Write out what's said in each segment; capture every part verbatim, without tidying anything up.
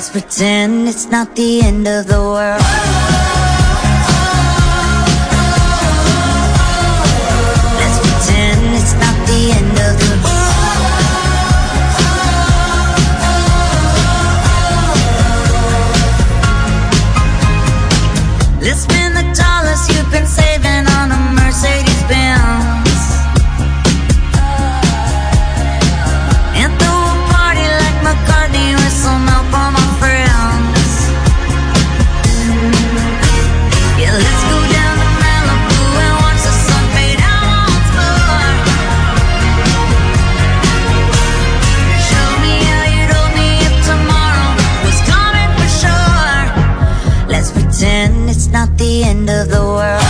Let's pretend it's not the end of the world. Let's pretend it's not the end of the world. Let's spend the dollars you've been saving on a Mercedes Benz and throw a party like McCartney with some help from my friends. Yeah, let's go down to Malibu and watch the sun fade out once more. Show me how you'd hold me if tomorrow was coming for sure. Let's pretend it's not the end of the world.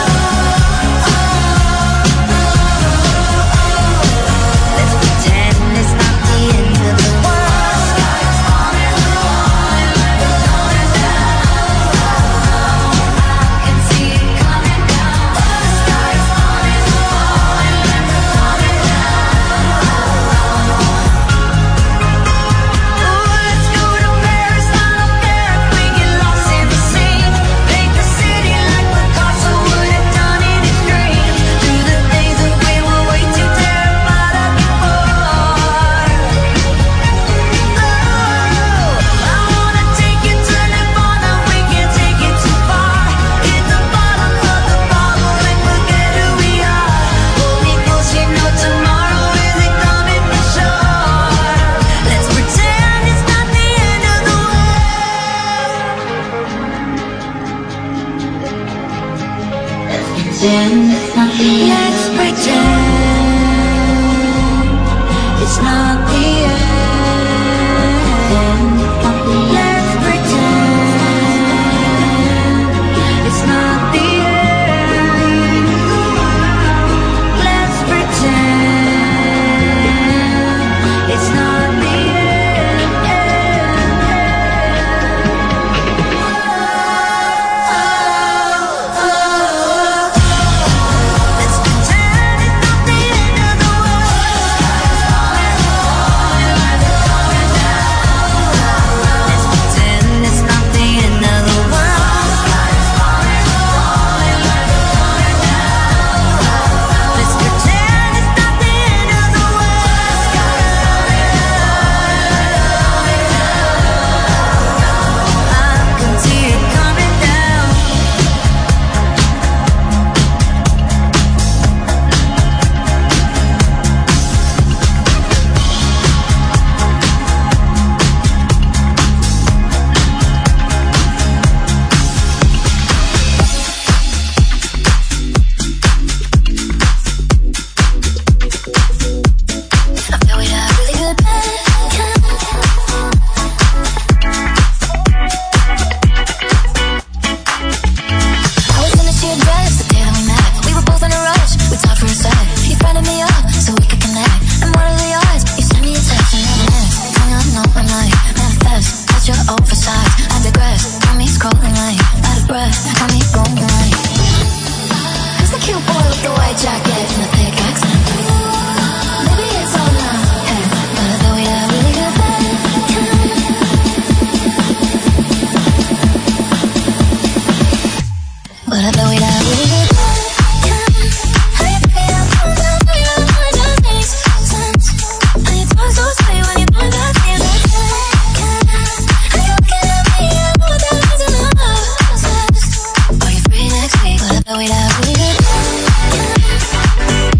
Let's pretend it's not the end. Let's pretend it's not the end. Let's pretend it's not the Wait, I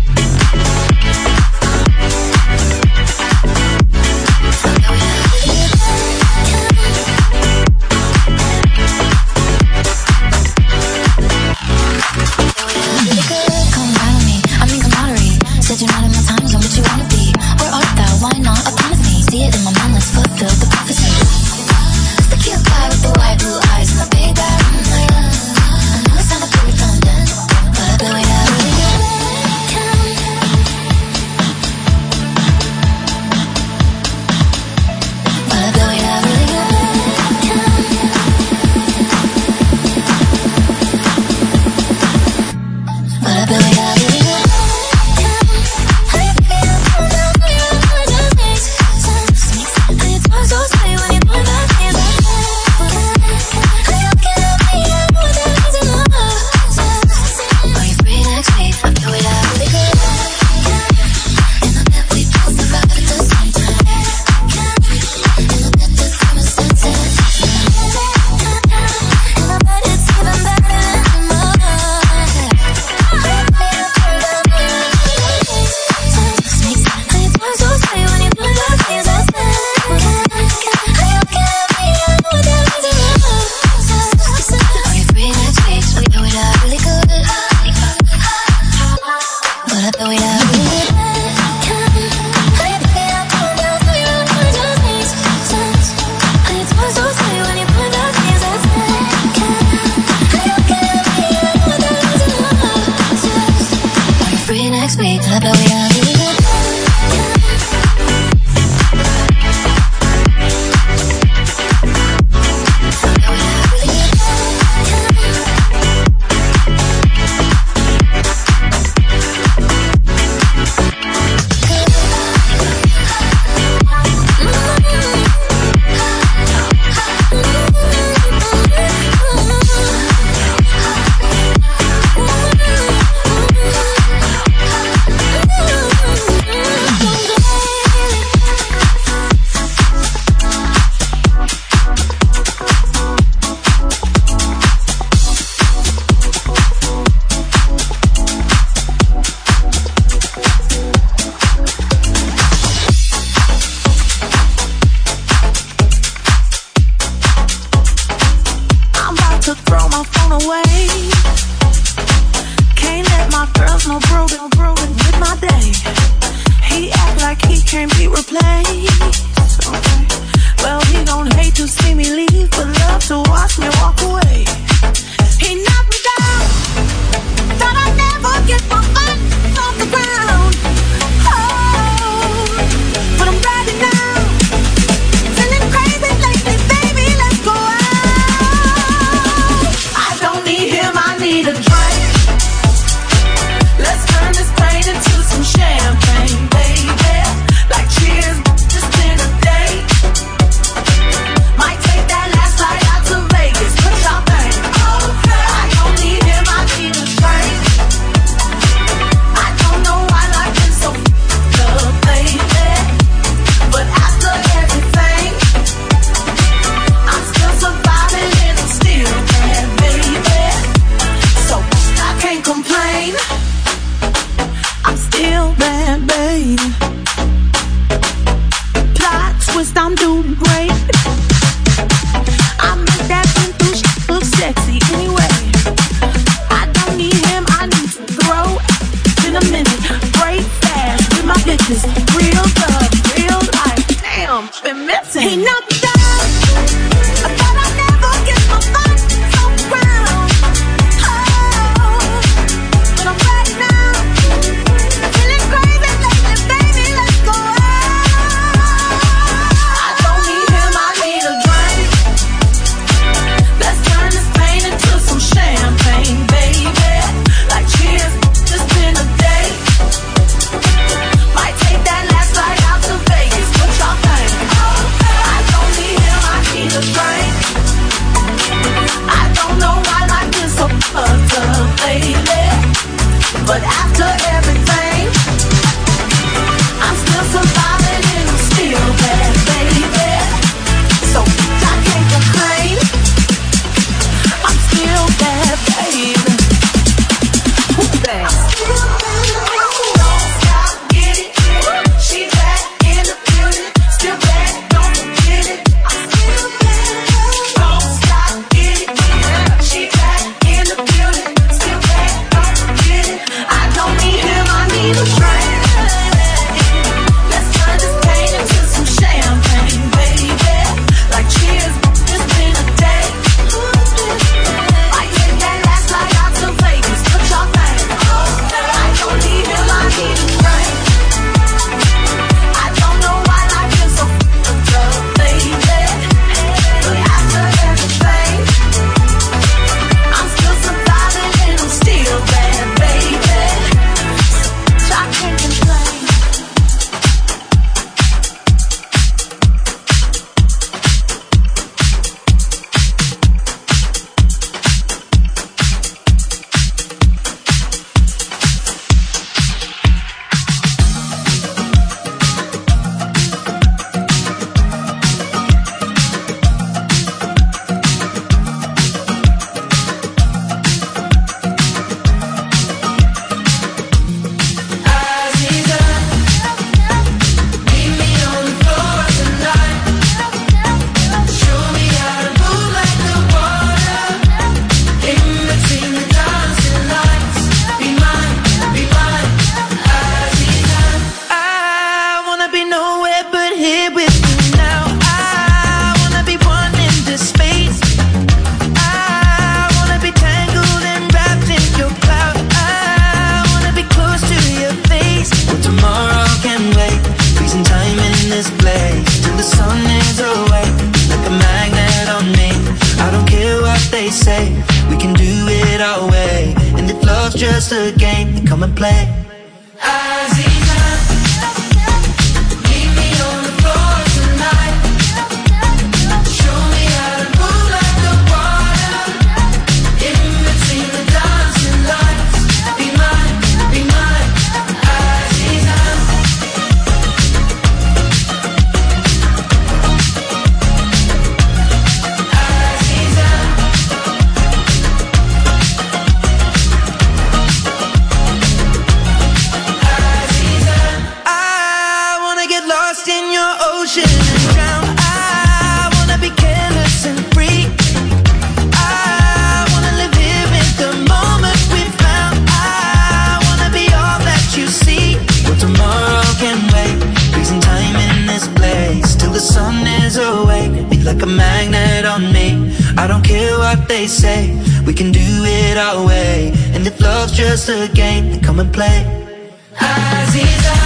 and play. Like a magnet on me. I don't care what they say, we can do it our way. And if love's just a game, then come and play. Aziza,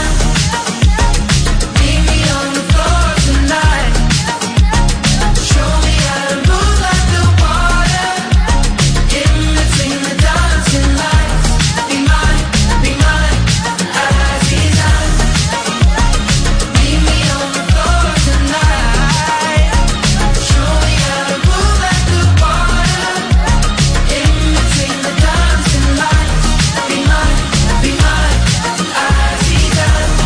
meet me on the floor tonight. Show me how to move like the water in between the dancing lights. Be mine, be mine, Aziza. Meet me on the floor tonight. Show me how to move like the water in between the dancing lights. Be mine, be mine, Aziza.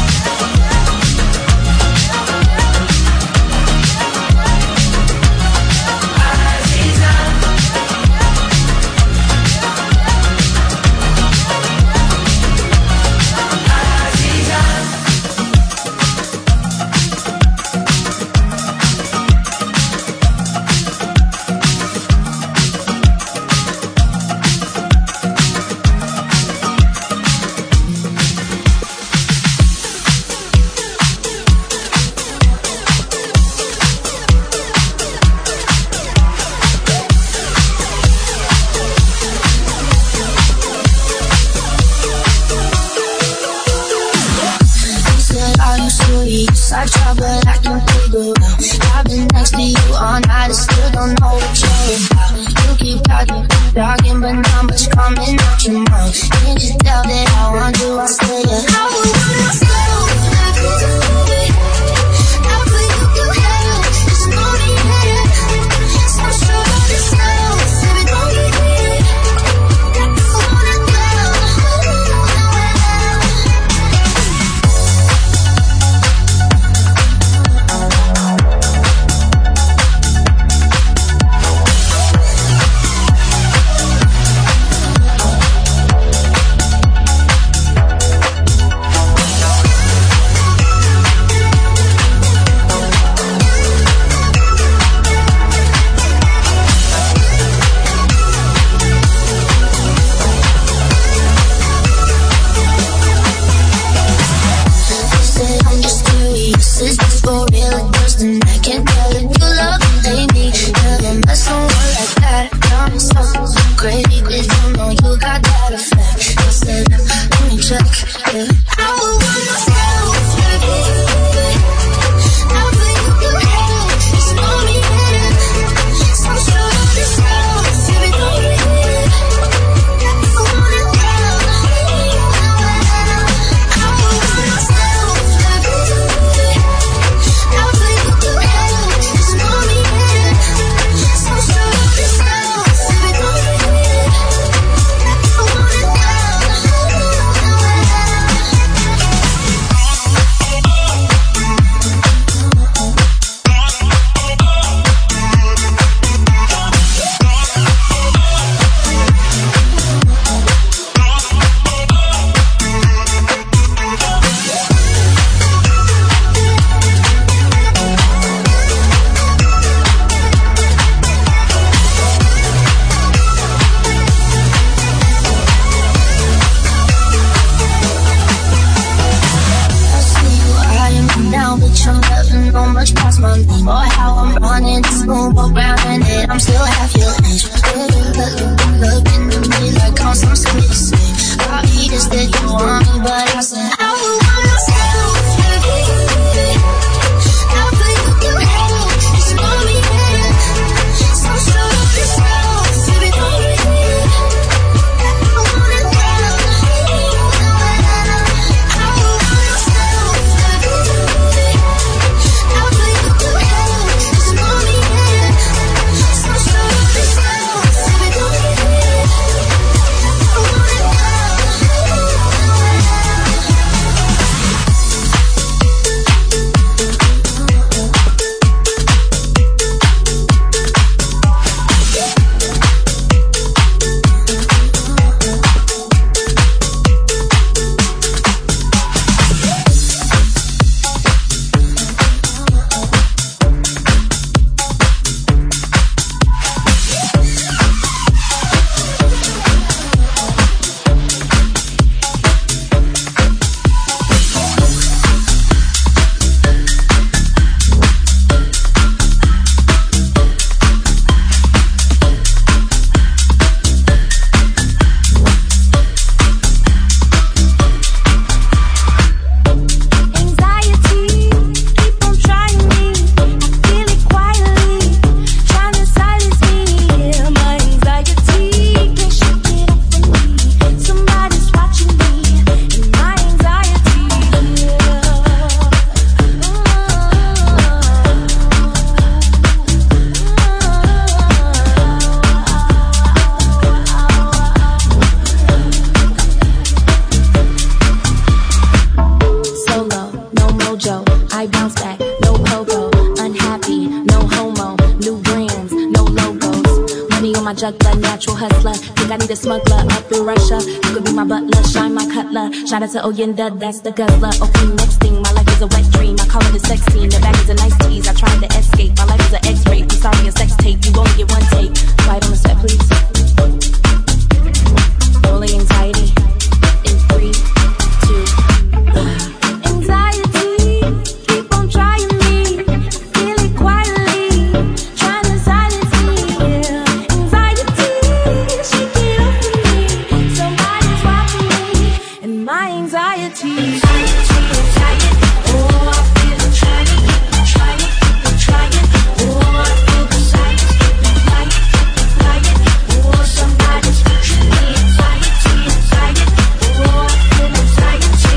I try, but I can't figure out. I've been next to you all night, I still don't know what you're about. You keep talking, talking, but not much coming out your mouth. Can't you tell that I want you, I stay up. I would wanna slow like this, I put you through hell, it's no regret. So sure of yourself, baby, don't get it. I wanna go, my juggler, natural hustler. Think I need a smuggler up in Russia. You could be my butler, shine my cutler. Shout out to Oyenda, that's the guzzler. Okay, next thing, my life is a wet dream. I call it a sex scene. The back is a nice tease. I tried to escape. My life is an X-ray. I'm sorry, a sex tape. You only get one take. Right on the set, please. Rolling anxiety in three, two, one. Anxiety, keep on trying me. Feel it quietly, trying to silence me. Yeah. Anxiety, shake it off of me. Somebody's watching me, and my anxiety. Anxiety, anxiety. Oh, I feel it trying, keep on trying, keep on trying. Oh, I feel the silence, keep on flying, keep on flying. Oh, somebody's watching me. Anxiety, anxiety. Oh, I feel anxiety.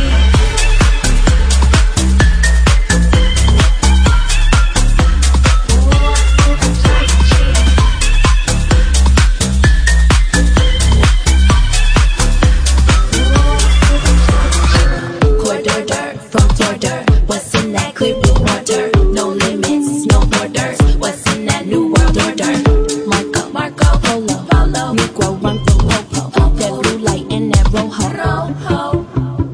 Corridor from border. What's in that clear blue water? No limits, no borders. What's in that new world order? Marco, Marco, Polo, Polo, Negro, run through Popo. That blue light in that rojo. Rojo.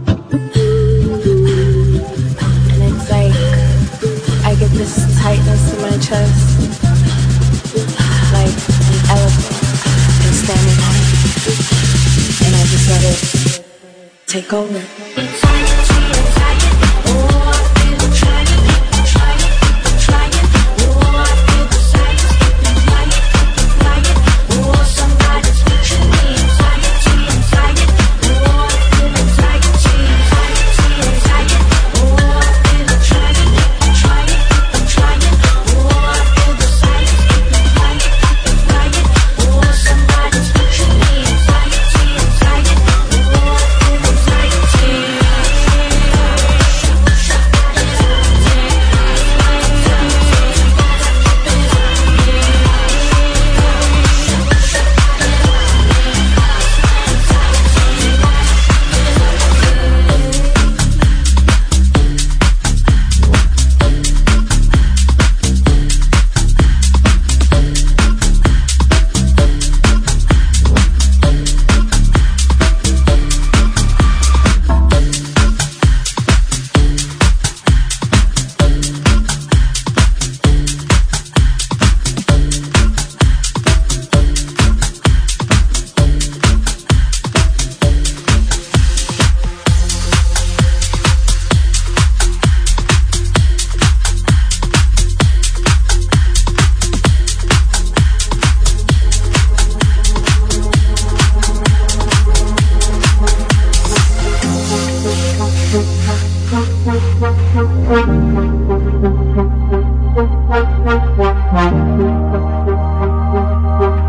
And it's like I get this tightness in my chest, like an elephant is standing on it, and I just let it take over. Anxiety, anxiety. Oh, I feel it trying, keep on trying, keep on trying. Oh, I feel the silence, keep on flying, keep on flying. Oh, somebody's watching me. Anxiety, anxiety. Oh, I feel anxiety, anxiety, anxiety. Oh, I feel it trying, keep on trying, keep on trying. Oh, I feel the silence, keep on flying, keep on flying. Oh, somebody's watching me. Anxiety, anxiety. Oh, I feel anxiety.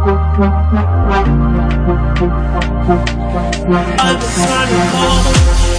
I'm the sun.